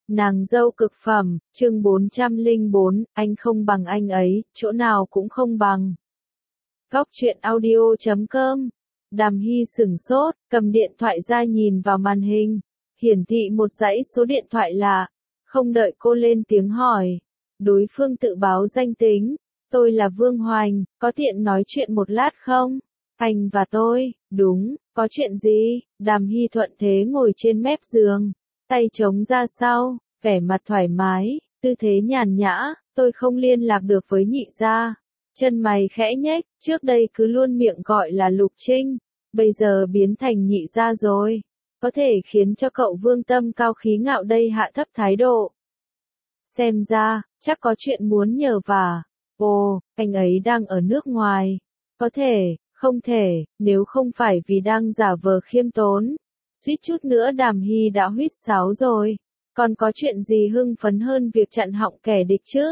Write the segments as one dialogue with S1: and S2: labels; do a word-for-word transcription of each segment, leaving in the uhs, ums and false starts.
S1: Nàng dâu cực phẩm, chương bốn trăm lẻ bốn, anh không bằng anh ấy, chỗ nào cũng không bằng. Góc truyện audio chấm com. Đàm Hy sửng sốt, cầm điện thoại ra nhìn vào màn hình, hiển thị một dãy số điện thoại lạ. Không đợi cô lên tiếng hỏi, đối phương tự báo danh tính, tôi là Vương Hoành, có tiện nói chuyện một lát không? Anh và tôi, đúng, có chuyện gì? Đàm Hy thuận thế ngồi trên mép giường, tay chống ra sau, vẻ mặt thoải mái, tư thế nhàn nhã, tôi không liên lạc được với nhị gia. Chân mày khẽ nhếch, trước đây cứ luôn miệng gọi là Lục Trinh, bây giờ biến thành nhị gia rồi. Có thể khiến cho cậu Vương tâm cao khí ngạo đây hạ thấp thái độ. Xem ra, chắc có chuyện muốn nhờ vả. Ồ, anh ấy đang ở nước ngoài. Có thể, không thể, nếu không phải vì đang giả vờ khiêm tốn. Suýt chút nữa Đàm Hy đã huýt sáo rồi. Còn có chuyện gì hưng phấn hơn việc chặn họng kẻ địch chứ?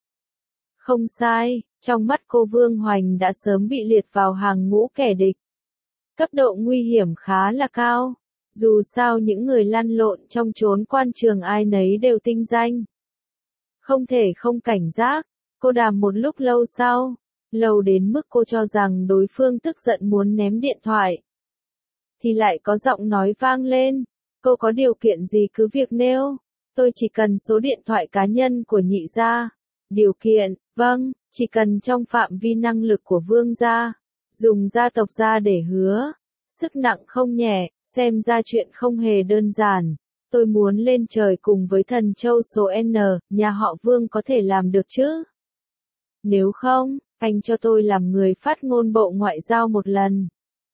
S1: Không sai, trong mắt cô Vương Hoành đã sớm bị liệt vào hàng ngũ kẻ địch. Cấp độ nguy hiểm khá là cao. Dù sao những người lăn lộn trong chốn quan trường ai nấy đều tinh danh. Không thể không cảnh giác, cô đàm một lúc lâu sau, lâu đến mức cô cho rằng đối phương tức giận muốn ném điện thoại. Thì lại có giọng nói vang lên, cô có điều kiện gì cứ việc nêu, tôi chỉ cần số điện thoại cá nhân của nhị gia. Điều kiện, vâng, chỉ cần trong phạm vi năng lực của Vương gia, dùng gia tộc gia để hứa. Sức nặng không nhẹ, xem ra chuyện không hề đơn giản. Tôi muốn lên trời cùng với thần châu số N, nhà họ Vương có thể làm được chứ? Nếu không, anh cho tôi làm người phát ngôn bộ ngoại giao một lần.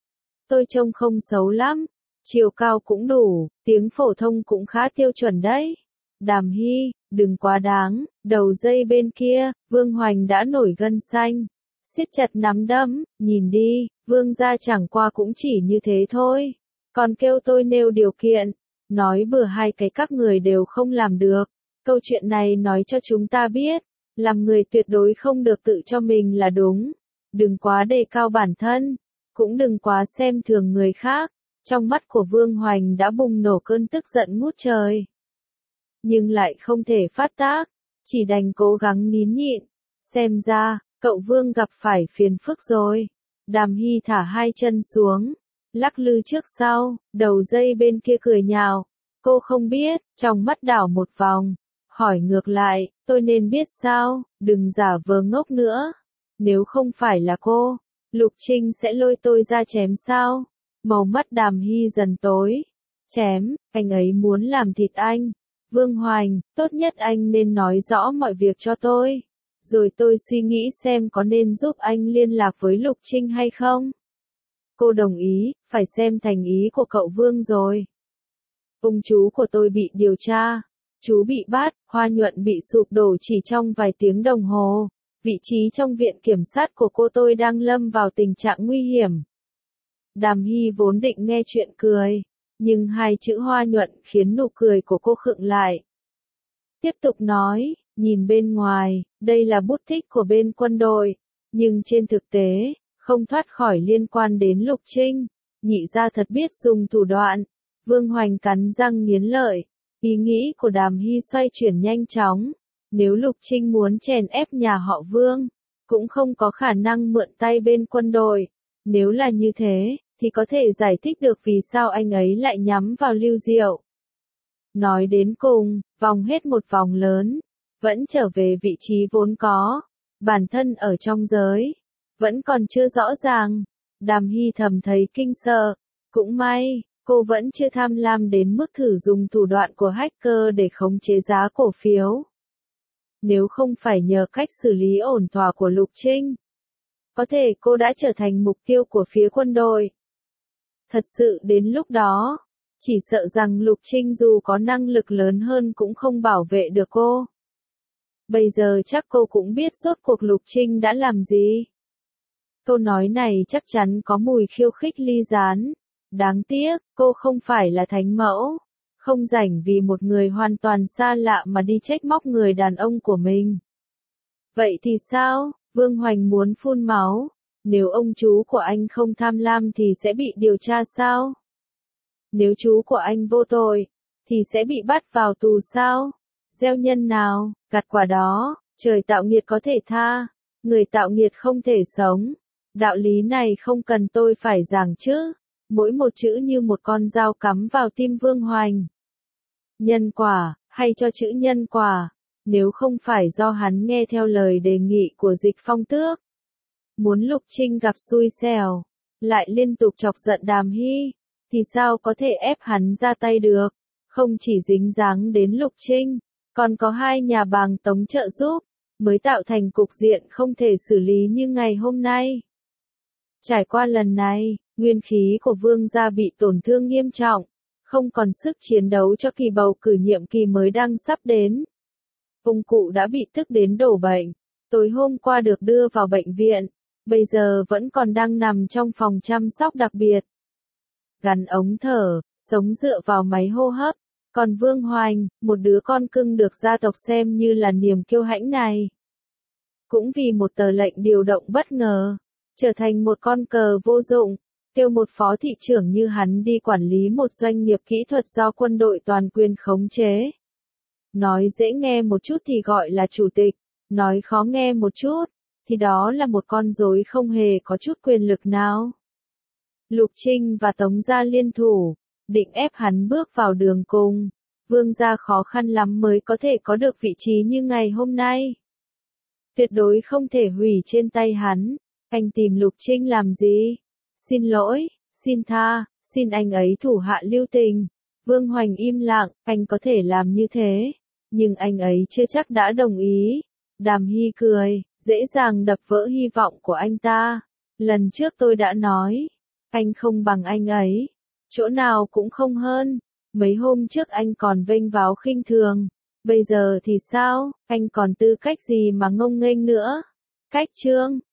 S1: Tôi trông không xấu lắm, chiều cao cũng đủ, tiếng phổ thông cũng khá tiêu chuẩn đấy. Đàm Hy, đừng quá đáng, đầu dây bên kia, Vương Hoành đã nổi gân xanh. Siết chặt nắm đấm, nhìn đi, Vương gia chẳng qua cũng chỉ như thế thôi. Còn kêu tôi nêu điều kiện, nói bừa hai cái các người đều không làm được. Câu chuyện này nói cho chúng ta biết, làm người tuyệt đối không được tự cho mình là đúng. Đừng quá đề cao bản thân, cũng đừng quá xem thường người khác. Trong mắt của Vương Hoành đã bùng nổ cơn tức giận ngút trời. Nhưng lại không thể phát tác, chỉ đành cố gắng nín nhịn. Xem ra, cậu Vương gặp phải phiền phức rồi. Đàm Hy thả hai chân xuống, lắc lư trước sau, đầu dây bên kia cười nhạo. Cô không biết, trong mắt đảo một vòng, hỏi ngược lại, tôi nên biết sao, đừng giả vờ ngốc nữa. Nếu không phải là cô, Lục Trinh sẽ lôi tôi ra chém sao? Màu mắt Đàm Hy dần tối. Chém, anh ấy muốn làm thịt anh. Vương Hoành, tốt nhất anh nên nói rõ mọi việc cho tôi. Rồi tôi suy nghĩ xem có nên giúp anh liên lạc với Lục Trinh hay không. Cô đồng ý, phải xem thành ý của cậu Vương rồi. Ông chú của tôi bị điều tra. Chú bị bắt, Hoa Nhuận bị sụp đổ chỉ trong vài tiếng đồng hồ. Vị trí trong viện kiểm sát của cô tôi đang lâm vào tình trạng nguy hiểm. Đàm Hy vốn định nghe chuyện cười, nhưng hai chữ Hoa Nhuận khiến nụ cười của cô khựng lại. Tiếp tục nói, nhìn bên ngoài, đây là bút tích của bên quân đội, nhưng trên thực tế, không thoát khỏi liên quan đến Lục Trinh. Nhị gia thật biết dùng thủ đoạn. Vương Hoành cắn răng nghiến lợi, ý nghĩ của Đàm Hy xoay chuyển nhanh chóng. Nếu Lục Trinh muốn chèn ép nhà họ Vương, cũng không có khả năng mượn tay bên quân đội. Nếu là như thế, thì có thể giải thích được vì sao anh ấy lại nhắm vào Lưu Diệu. Nói đến cùng, vòng hết một vòng lớn, vẫn trở về vị trí vốn có, bản thân ở trong giới, vẫn còn chưa rõ ràng. Đàm Hy thầm thấy kinh sợ, cũng may, cô vẫn chưa tham lam đến mức thử dùng thủ đoạn của hacker để khống chế giá cổ phiếu. Nếu không phải nhờ cách xử lý ổn thỏa của Lục Trinh, có thể cô đã trở thành mục tiêu của phía quân đội. Thật sự đến lúc đó, chỉ sợ rằng Lục Trinh dù có năng lực lớn hơn cũng không bảo vệ được cô. Bây giờ chắc cô cũng biết rốt cuộc Lục Trinh đã làm gì. Câu nói này chắc chắn có mùi khiêu khích ly gián. Đáng tiếc, cô không phải là thánh mẫu. Không rảnh vì một người hoàn toàn xa lạ mà đi trách móc người đàn ông của mình. Vậy thì sao? Vương Hoành muốn phun máu. Nếu ông chú của anh không tham lam thì sẽ bị điều tra sao? Nếu chú của anh vô tội, thì sẽ bị bắt vào tù sao? Gieo nhân nào, gặt quả đó, trời tạo nghiệt có thể tha, người tạo nghiệt không thể sống. Đạo lý này không cần tôi phải giảng chứ, mỗi một chữ như một con dao cắm vào tim Vương Hoành. Nhân quả, hay cho chữ nhân quả, nếu không phải do hắn nghe theo lời đề nghị của Dịch Phong Tước. Muốn Lục Trinh gặp xui xẻo, lại liên tục chọc giận Đàm Hy, thì sao có thể ép hắn ra tay được, không chỉ dính dáng đến Lục Trinh, còn có hai nhà bàng tống trợ giúp, mới tạo thành cục diện không thể xử lý như ngày hôm nay. Trải qua lần này, nguyên khí của Vương gia bị tổn thương nghiêm trọng, không còn sức chiến đấu cho kỳ bầu cử nhiệm kỳ mới đang sắp đến. Ông cụ đã bị tức đến đổ bệnh, tối hôm qua được đưa vào bệnh viện, bây giờ vẫn còn đang nằm trong phòng chăm sóc đặc biệt. Gắn ống thở, sống dựa vào máy hô hấp, còn Vương Hoành, một đứa con cưng được gia tộc xem như là niềm kiêu hãnh này. Cũng vì một tờ lệnh điều động bất ngờ, trở thành một con cờ vô dụng, kêu một phó thị trưởng như hắn đi quản lý một doanh nghiệp kỹ thuật do quân đội toàn quyền khống chế. Nói dễ nghe một chút thì gọi là chủ tịch, nói khó nghe một chút, thì đó là một con rối không hề có chút quyền lực nào. Lục Trinh và Tống gia liên thủ, định ép hắn bước vào đường cùng, Vương gia khó khăn lắm mới có thể có được vị trí như ngày hôm nay. Tuyệt đối không thể hủy trên tay hắn, anh tìm Lục Trinh làm gì? Xin lỗi, xin tha, xin anh ấy thủ hạ lưu tình. Vương Hoành im lặng, anh có thể làm như thế, nhưng anh ấy chưa chắc đã đồng ý. Đàm Hy cười, dễ dàng đập vỡ hy vọng của anh ta. Lần trước tôi đã nói, anh không bằng anh ấy, chỗ nào cũng không hơn. Mấy hôm trước anh còn vênh váo khinh thường, bây giờ thì sao, anh còn tư cách gì mà ngông nghênh nữa? Cách trương